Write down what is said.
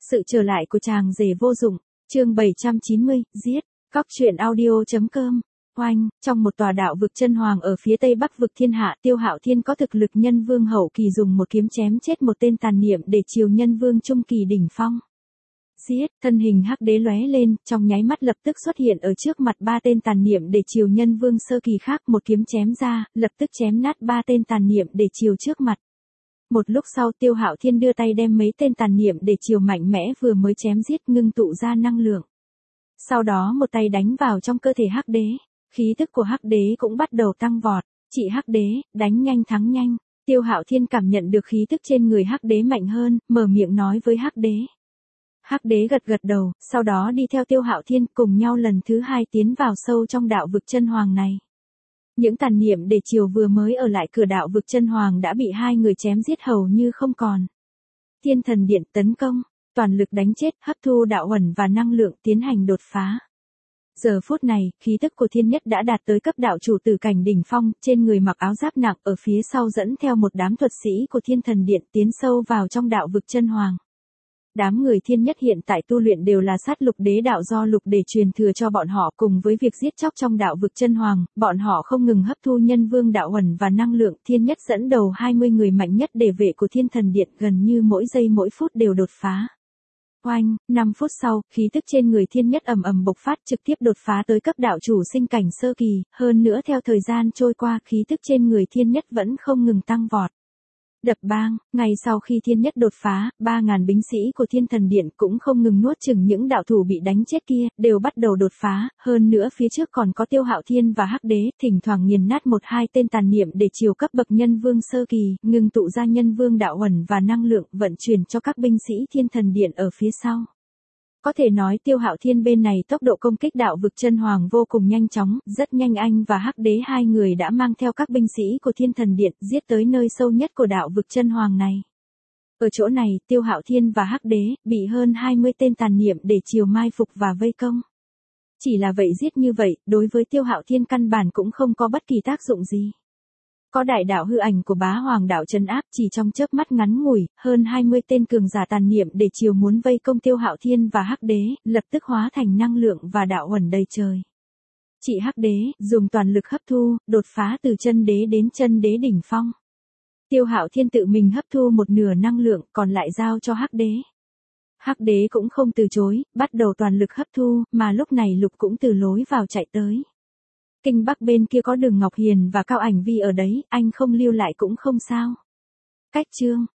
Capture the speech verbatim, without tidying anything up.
Sự trở lại của chàng rể vô dụng, chương bảy trăm chín mươi, giết, Cóc truyện audio.com. Oanh, trong một tòa đạo vực chân hoàng ở phía tây bắc vực thiên hạ, Tiêu Hạo Thiên có thực lực nhân vương hậu kỳ dùng một kiếm chém chết một tên tàn niệm để chiều nhân vương trung kỳ đỉnh phong. Giết, thân hình hắc đế lóe lên, trong nháy mắt lập tức xuất hiện ở trước mặt ba tên tàn niệm để chiều nhân vương sơ kỳ khác, một kiếm chém ra, lập tức chém nát ba tên tàn niệm để chiều trước mặt. Một lúc sau Tiêu Hạo Thiên đưa tay đem mấy tên tàn niệm để chiều mạnh mẽ vừa mới chém giết ngưng tụ ra năng lượng. Sau đó một tay đánh vào trong cơ thể hắc đế, khí tức của hắc đế cũng bắt đầu tăng vọt. Chị hắc đế, đánh nhanh thắng nhanh. Tiêu Hạo Thiên cảm nhận được khí tức trên người hắc đế mạnh hơn, mở miệng nói với hắc đế. Hắc đế gật gật đầu, sau đó đi theo Tiêu Hạo Thiên cùng nhau lần thứ hai tiến vào sâu trong đạo vực chân hoàng này. Những tàn niệm để chiều vừa mới ở lại cửa đạo vực chân hoàng đã bị hai người chém giết hầu như không còn. Thiên thần điện tấn công, toàn lực đánh chết, hấp thu đạo ẩn và năng lượng tiến hành đột phá. Giờ phút này, khí tức của thiên nhất đã đạt tới cấp đạo chủ tử cảnh đỉnh phong, trên người mặc áo giáp nặng, ở phía sau dẫn theo một đám thuật sĩ của thiên thần điện tiến sâu vào trong đạo vực chân hoàng. Đám người thiên nhất hiện tại tu luyện đều là sát lục đế đạo do lục đế truyền thừa cho bọn họ, cùng với việc giết chóc trong đạo vực chân hoàng, bọn họ không ngừng hấp thu nhân vương đạo ẩn và năng lượng. Thiên nhất dẫn đầu hai mươi người mạnh nhất để vệ của thiên thần điện, gần như mỗi giây mỗi phút đều đột phá. Oanh, năm phút sau, khí tức trên người thiên nhất ầm ầm bộc phát, trực tiếp đột phá tới cấp đạo chủ sinh cảnh sơ kỳ, hơn nữa theo thời gian trôi qua, khí tức trên người thiên nhất vẫn không ngừng tăng vọt. Đập bang, ngay sau khi thiên nhất đột phá, ba ngàn binh sĩ của thiên thần điện cũng không ngừng nuốt chửng những đạo thủ bị đánh chết kia, đều bắt đầu đột phá, hơn nữa phía trước còn có Tiêu Hạo Thiên và hắc đế, thỉnh thoảng nghiền nát một hai tên tàn niệm để chiều cấp bậc nhân vương sơ kỳ, ngừng tụ ra nhân vương đạo ẩn và năng lượng vận chuyển cho các binh sĩ thiên thần điện ở phía sau. Có thể nói Tiêu Hạo Thiên bên này tốc độ công kích đạo vực chân hoàng vô cùng nhanh chóng, rất nhanh anh và hắc đế hai người đã mang theo các binh sĩ của thiên thần điện giết tới nơi sâu nhất của đạo vực chân hoàng này. Ở chỗ này, Tiêu Hạo Thiên và hắc đế bị hơn hai mươi tên tàn niệm để chiều mai phục và vây công. Chỉ là vậy giết như vậy, đối với Tiêu Hạo Thiên căn bản cũng không có bất kỳ tác dụng gì. Có đại đạo hư ảnh của bá hoàng đạo trấn áp, chỉ trong chớp mắt ngắn ngủi, hơn hai mươi tên cường giả tàn niệm để chiều muốn vây công Tiêu Hạo Thiên và hắc đế, lập tức hóa thành năng lượng và đạo ẩn đầy trời. Chị hắc đế, dùng toàn lực hấp thu, đột phá từ chân đế đến chân đế đỉnh phong. Tiêu Hạo Thiên tự mình hấp thu một nửa năng lượng, còn lại giao cho hắc đế. Hắc đế cũng không từ chối, bắt đầu toàn lực hấp thu, mà lúc này Lục cũng từ lối vào chạy tới. Kinh Bắc bên kia có Đường Ngọc Hiền và Cao Ảnh Vi ở đấy, anh không lưu lại cũng không sao. Cách chương,